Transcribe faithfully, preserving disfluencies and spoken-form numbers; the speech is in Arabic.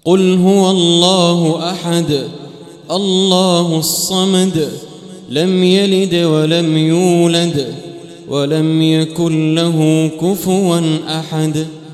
قل هو الله أحد الله الصمد لم يلد ولم يولد ولم يكن له كفوا أحد.